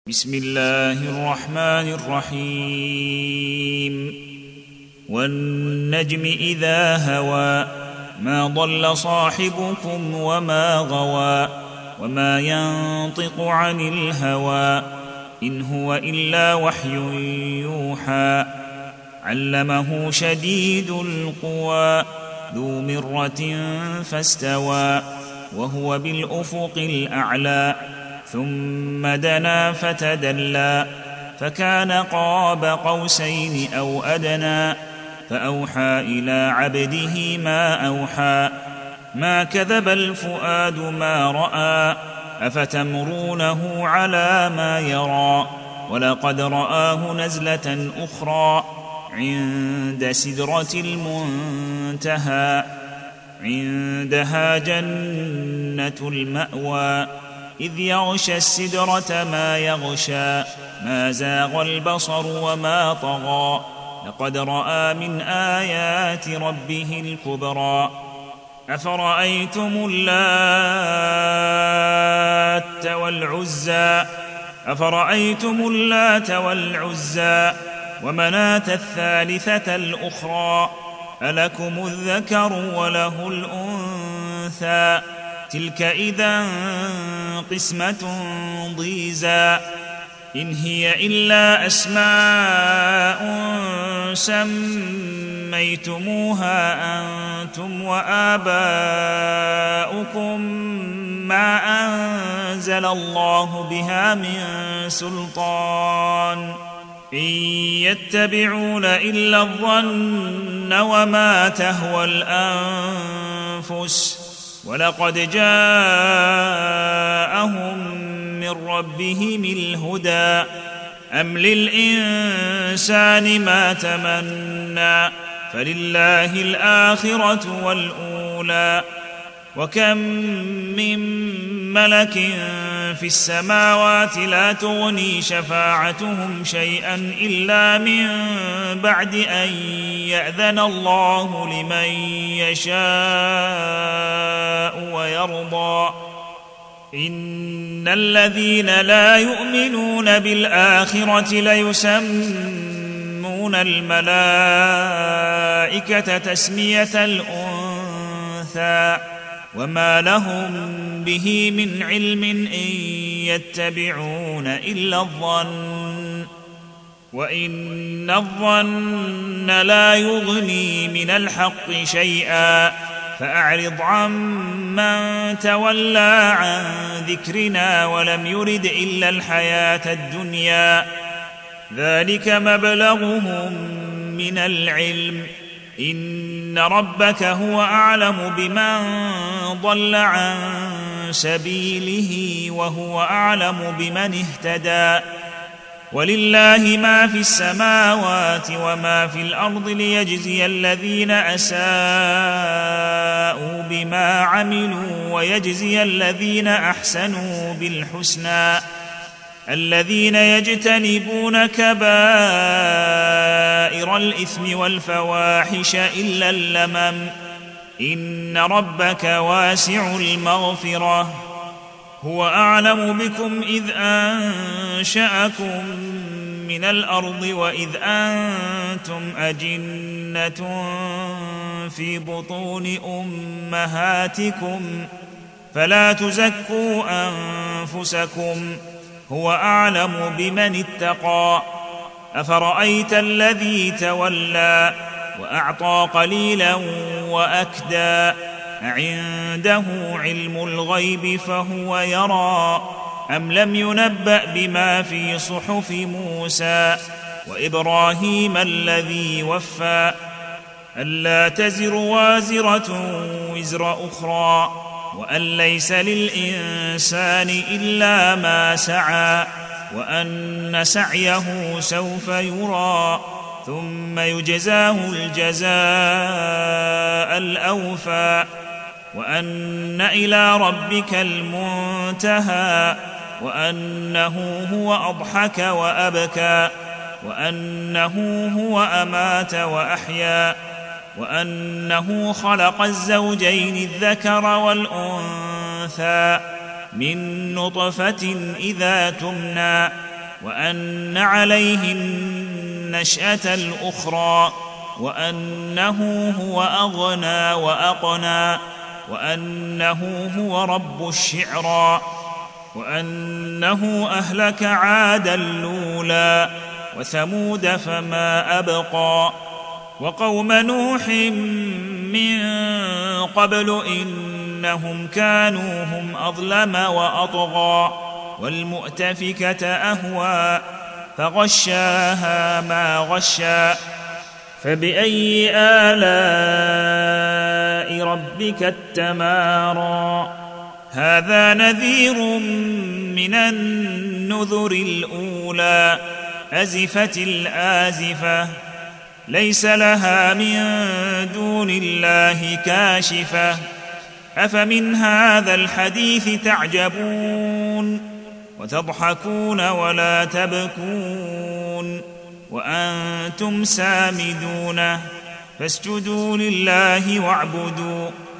بسم الله الرحمن الرحيم والنجم إذا هوى ما ضل صاحبكم وما غوى وما ينطق عن الهوى إن هو إلا وحي يوحى علمه شديد القوى ذو مرة فاستوى وهو بالأفق الأعلى ثم دنا فتدلى فكان قاب قوسين أو أدنى فأوحى إلى عبده ما أوحى ما كذب الفؤاد ما رأى أفتمرونه على ما يرى ولقد رآه نزلة أخرى عند سدرة المنتهى عندها جنة المأوى إذ يغشى السدرة ما يغشى ما زاغ البصر وما طغى لقد رأى من آيات ربه الكبرى أفرأيتم اللات والعزى ومناة الثالثة الأخرى ألكم الذكر وله الأنثى تلك إذا قسمة ضيزى إن هي إلا أسماء سميتموها أنتم وآباؤكم ما أنزل الله بها من سلطان إن يتبعون إلا الظن وما تهوى الأنفس ولقد جاءهم من ربهم الهدى أم للإنسان ما تمنى فلله الآخرة والأولى وكم من ملك في السماوات لا تغني شفاعتهم شيئا إلا من بعد أن يأذن الله لمن يشاء ويرضى إن الذين لا يؤمنون بالآخرة ليسمون الملائكة تسمية الأنثى وما لهم به من علم إن يتبعون إلا الظن وإن الظن لا يغني من الحق شيئا فأعرض عمن تولى عن ذكرنا ولم يرد إلا الحياة الدنيا ذلك مبلغهم من العلم إن ربك هو أعلم بمن ضل عن سبيله وهو أعلم بمن اهتدى ولله ما في السماوات وما في الأرض ليجزي الذين أساءوا بما عملوا ويجزي الذين أحسنوا بالحسنى الذين يجتنبون كبائر الإثم والفواحش إلا اللمم إن ربك واسع المغفرة هو أعلم بكم إذ أنشأكم من الأرض وإذ أنتم أجنة في بطون أمهاتكم فلا تزكوا أنفسكم هو أعلم بمن اتقى أفرأيت الذي تولى وأعطى قليلا وأكدى عنده علم الغيب فهو يرى أم لم ينبأ بما في صحف موسى وإبراهيم الذي وفى ألا تزر وازرة وزر أخرى وأن ليس للإنسان إلا ما سعى وأن سعيه سوف يرى ثم يجزاه الجزاء الأوفى وأن إلى ربك المنتهى وأنه هو أضحك وأبكى وأنه هو أمات وأحيا وأنه خلق الزوجين الذكر والأنثى من نطفة إذا تمنى وأن عليه النشأة الأخرى وأنه هو أغنى وأقنى وأنه هو رب الشعرى وأنه أهلك عادا الأولى وثمود فما أبقى وقوم نوح من قبل إنهم كانوا هم أظلم وأطغى والمؤتفكة أهوى فغشاها ما غشى فبأي آلاء ربك التمارى هذا نذير من النذر الأولى أزفت الآزفة ليس لها من دون الله كاشفة أفمن هذا الحديث تعجبون وتضحكون ولا تبكون وأنتم سامدون فاسجدوا لله واعبدوا